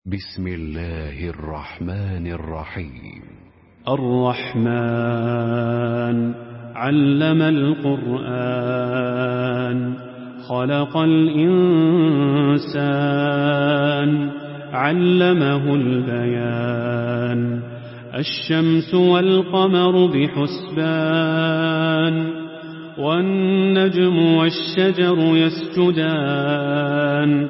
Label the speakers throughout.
Speaker 1: بسم الله الرحمن الرحيم.
Speaker 2: الرحمن علم القرآن خلق الإنسان علمه البيان الشمس والقمر بحسبان والنجم والشجر يسجدان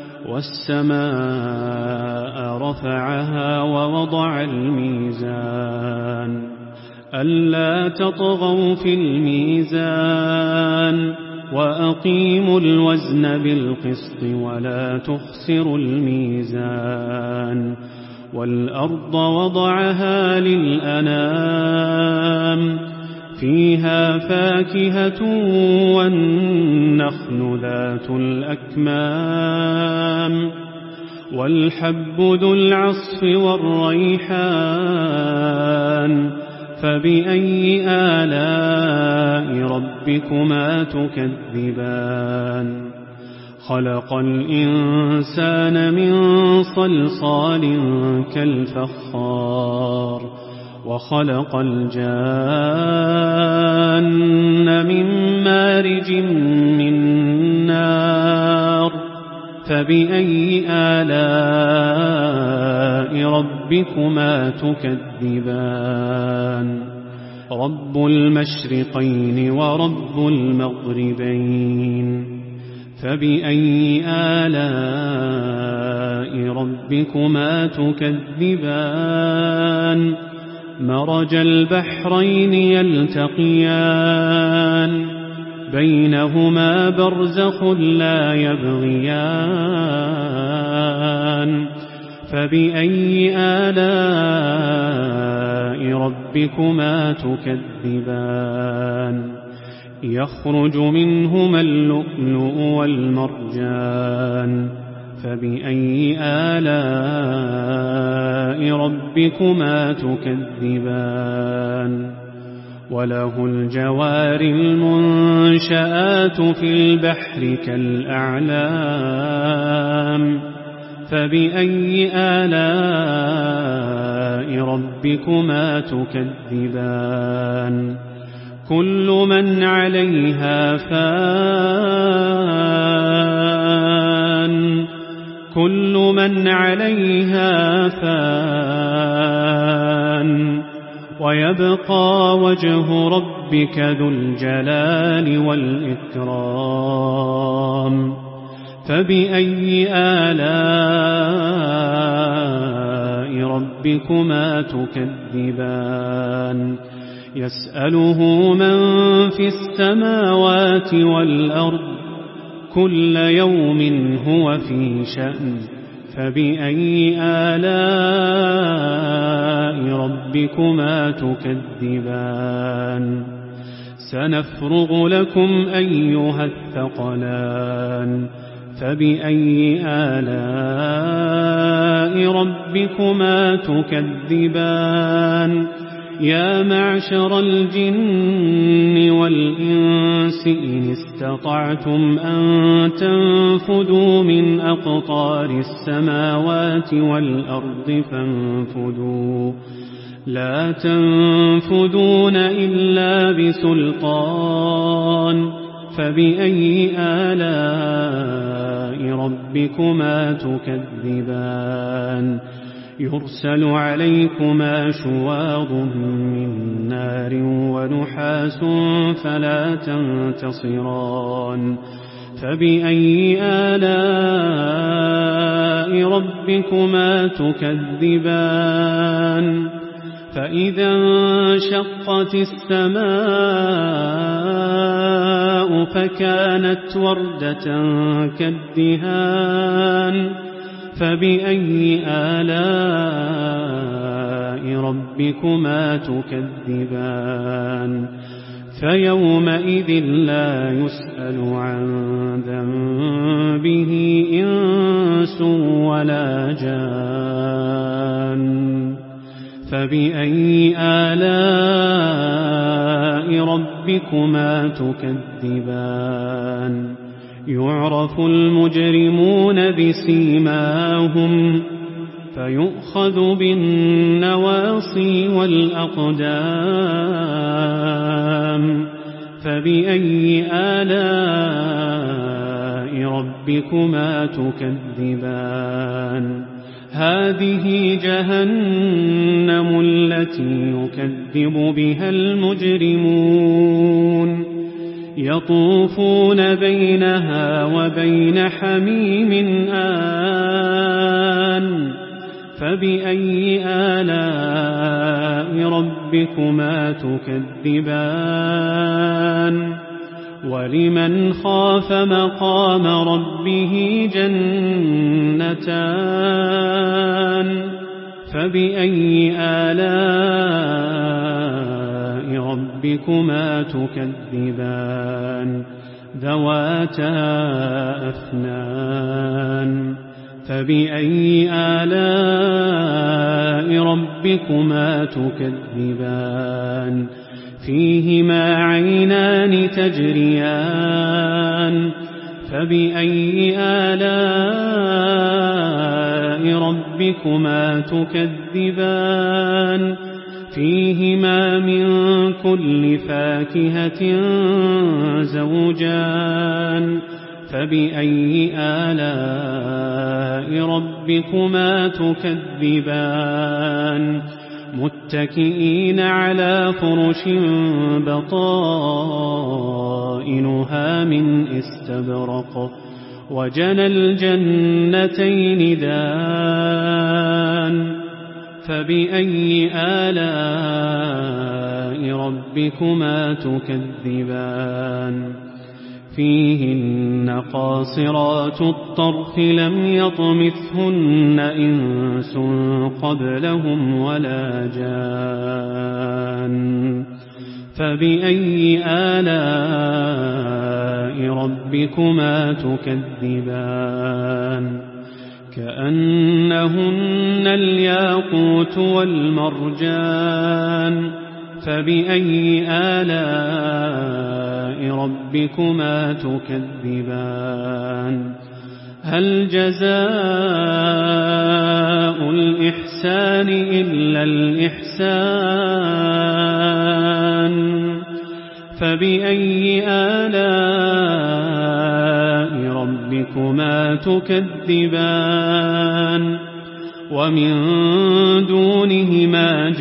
Speaker 2: والسماء رفعها ووضع الميزان ألا تطغوا في الميزان وأقيموا الوزن بالقسط ولا تخسروا الميزان والأرض وضعها للأنام فيها فاكهة والنخل ذات الأكمام والحب ذو العصف والريحان فبأي آلاء ربكما تكذبان خلق الإنسان من صلصال كالفخار وخلق الجان من مارج من نار فبأي آلاء ربكما تكذبان رب المشرقين ورب المغربين فبأي آلاء ربكما تكذبان مرج البحرين يلتقيان بينهما برزخ لا يبغيان فبأي آلاء ربكما تكذبان يخرج منهما اللؤلؤ والمرجان فبأي آلاء ربكما تكذبان وله الجوار المنشآت في البحر كالأعلام فبأي آلاء ربكما تكذبان كل من عليها فان كل من عليها فان ويبقى وجه ربك ذو الجلال والإكرام فبأي آلاء ربكما تكذبان يسأله من في السماوات والأرض كل يوم هو في شأن فبأي آلاء ربكما تكذبان سنفرغ لكم أيها الثقلان فبأي آلاء ربكما تكذبان يا معشر الجن والإنس إن استطعتم أن تنفذوا من أقطار السماوات والأرض فانفذوا لا تنفذون إلا بسلطان فبأي آلاء ربكما تكذبان يرسل عليكما شواظ من نار ونحاس فلا تنتصران فبأي آلاء ربكما تكذبان فإذا انشقت السماء فكانت وردة كالدهان فبأي آلاء ربكما تكذبان فيومئذ لا يسأل عن ذنبه إنس ولا جان فبأي آلاء ربكما تكذبان يعرف المجرمون بسيماهم فيؤخذ بالنواصي والأقدام فبأي آلاء ربكما تكذبان هذه جهنم التي يكذب بها المجرمون يطوفون بينها وبين حميم آن فبأي آلاء ربكما تكذبان ولمن خاف مقام ربه جنتان فبأي آلاء ربكما تكذبان ذواتا أفنان فبأي آلاء ربكما تكذبان فيهما عينان تجريان فبأي آلاء ربكما تكذبان فيهما من كل فاكهة زوجان فبأي آلاء ربكما تكذبان متكئين على فرش بطائنها من استبرق وجنى الجنتين دان فبأي آلاء ربكما تكذبان فيهن قاصرات الطرف لم يطمثهن إنس قبلهم ولا جان فبأي آلاء ربكما تكذبان كأنهن الياقوت والمرجان فبأي آلاء ربكما تكذبان هل جزاء الإحسان إلا الإحسان فبأي آلاء ربكما تكذبان ومن دونهما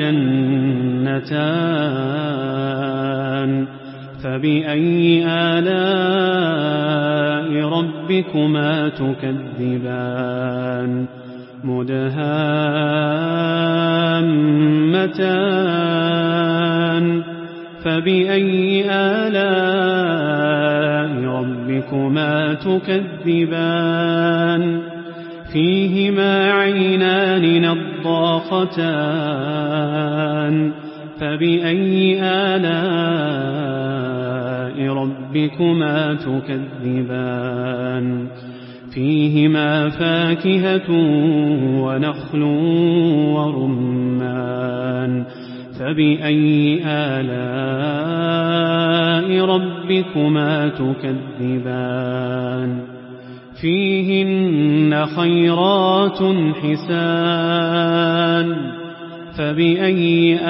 Speaker 2: جنتان فبأي آلاء ربكما تكذبان مدهامتان فبأي آلاء ربكما تكذبان فيهما عينان نضاختان فبأي آلاء ربكما تكذبان فيهما فاكهة ونخل ورمان فبأي آلاء ربكما تكذبان فيهن خيرات حسان فبأي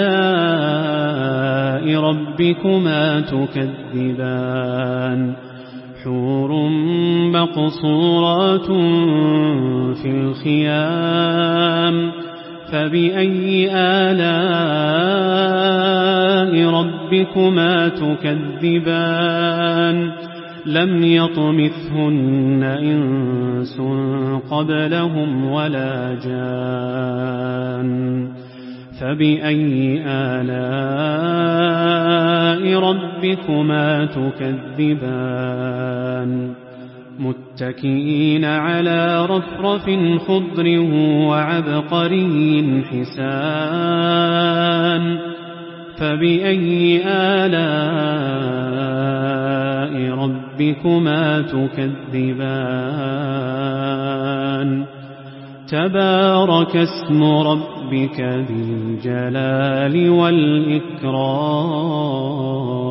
Speaker 2: آلاء ربكما تكذبان حور مقصورات في الخيام فبأي آلاء ربكما تكذبان لم يطمثهن إنس قبلهم ولا جان فبأي آلاء ربكما تكذبان متكئين على رفرف خضر وعبقري حسان فبأي آلاء ربكما تكذبان تبارك اسم ربك ذي الجلال والإكرام